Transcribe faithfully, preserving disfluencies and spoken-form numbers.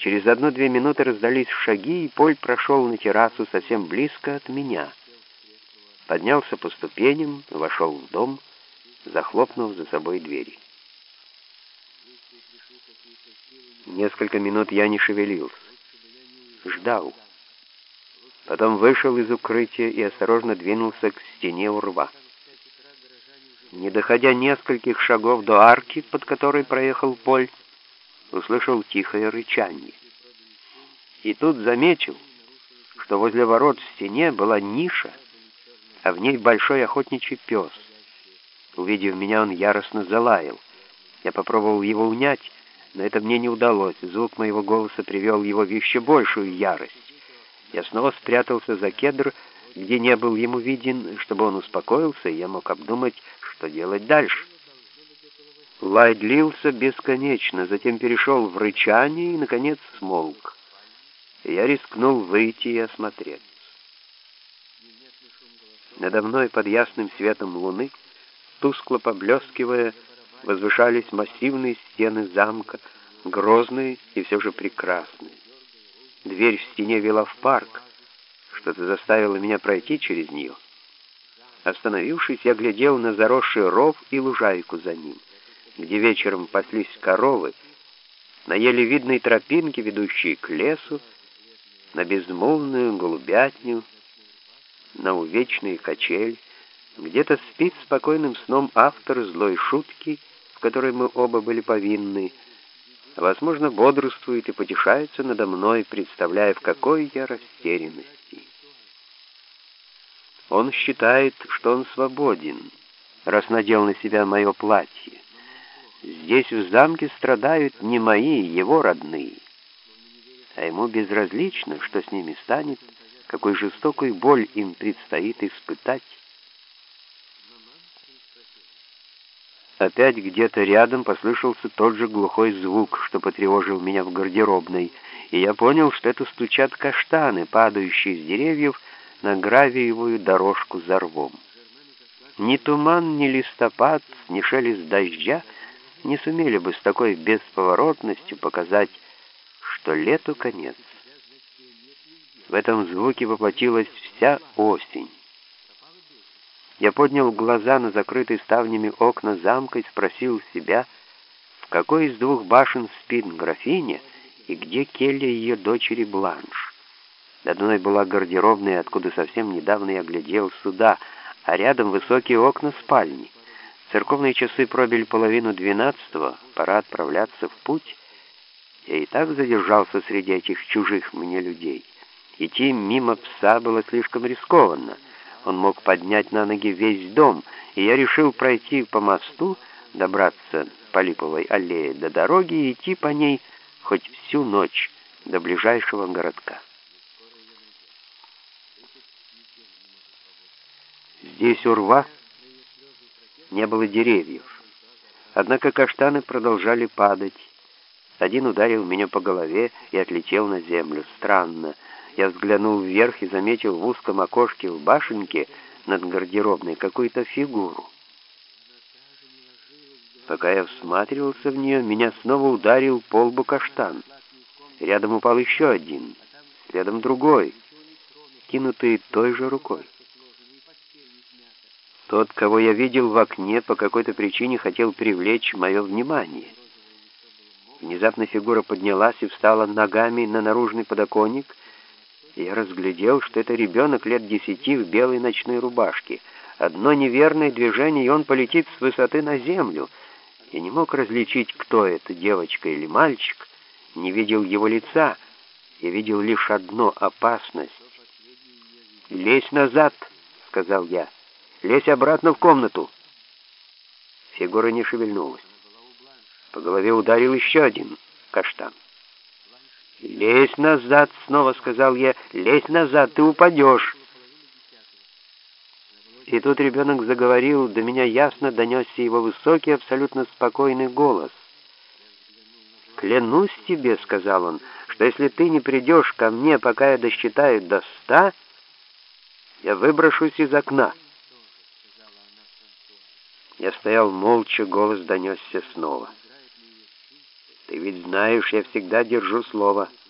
Через одну-две минуты раздались шаги, и Поль прошел на террасу совсем близко от меня. Поднялся по ступеням, вошел в дом, захлопнув за собой двери. Несколько минут я не шевелился. Ждал. Потом вышел из укрытия и осторожно двинулся к стене у рва. Не доходя нескольких шагов до арки, под которой проехал Поль, услышал тихое рычание. И тут заметил, что возле ворот в стене была ниша, а в ней большой охотничий пес. Увидев меня, он яростно залаял. Я попробовал его унять, но это мне не удалось. Звук моего голоса привел его в еще большую ярость. Я снова спрятался за кедр, где не был ему виден, чтобы он успокоился, и я мог обдумать, что делать дальше. Лай длился бесконечно, затем перешел в рычание и, наконец, смолк. Я рискнул выйти и осмотреться. Надо мной под ясным светом луны, тускло поблескивая, возвышались массивные стены замка, грозные и все же прекрасные. Дверь в стене вела в парк. Что-то заставило меня пройти через нее. Остановившись, я глядел на заросший ров и лужайку за ним, где вечером паслись коровы, на еле видной тропинке, ведущей к лесу, на безмолвную голубятню, на увечные качель. Где-то спит спокойным сном автор злой шутки, в которой мы оба были повинны, а, возможно, бодрствует и потешается надо мной, представляя, в какой я растерянности. Он считает, что он свободен, раз надел на себя мое платье. Здесь в замке страдают не мои, его родные, а ему безразлично, что с ними станет, какую жестокую боль им предстоит испытать. Опять где-то рядом послышался тот же глухой звук, что потревожил меня в гардеробной, и я понял, что это стучат каштаны, падающие с деревьев на гравиевую дорожку за рвом. Ни туман, ни листопад, ни шелест дождя не сумели бы с такой бесповоротностью показать, что лету конец. В этом звуке воплотилась вся осень. Я поднял глаза на закрытые ставнями окна замка и спросил себя, в какой из двух башен спит графиня и где келья ее дочери Бланш. Над мной была гардеробная, откуда совсем недавно я глядел сюда, а рядом высокие окна спальни. Церковные часы пробили половину двенадцатого, пора отправляться в путь. Я и так задержался среди этих чужих мне людей. Идти мимо пса было слишком рискованно. Он мог поднять на ноги весь дом, и я решил пройти по мосту, добраться по Липовой аллее до дороги и идти по ней хоть всю ночь до ближайшего городка. Здесь у рва не было деревьев, однако каштаны продолжали падать. Один ударил меня по голове и отлетел на землю. Странно. Я взглянул вверх и заметил в узком окошке в башенке над гардеробной какую-то фигуру. Пока я всматривался в нее, меня снова ударил по лбу каштан. Рядом упал еще один, рядом другой, кинутый той же рукой. Тот, кого я видел в окне, по какой-то причине хотел привлечь мое внимание. Внезапно фигура поднялась и встала ногами на наружный подоконник, и я разглядел, что это ребенок лет десяти в белой ночной рубашке. Одно неверное движение, и он полетит с высоты на землю. Я не мог различить, кто это, девочка или мальчик, не видел его лица. Я видел лишь одно — опасность. «Лезь назад», — сказал я. «Лезь обратно в комнату». Фигура не шевельнулась. По голове ударил еще один каштан. «Лезь назад», — снова сказал я. «Лезь назад, ты упадешь». И тут ребенок заговорил, до меня ясно донесся его высокий, абсолютно спокойный голос. «Клянусь тебе», — сказал он, — «что если ты не придешь ко мне, пока я досчитаю до ста, я выброшусь из окна». Я стоял молча, голос донесся снова. Ты ведь знаешь, я всегда держу слово.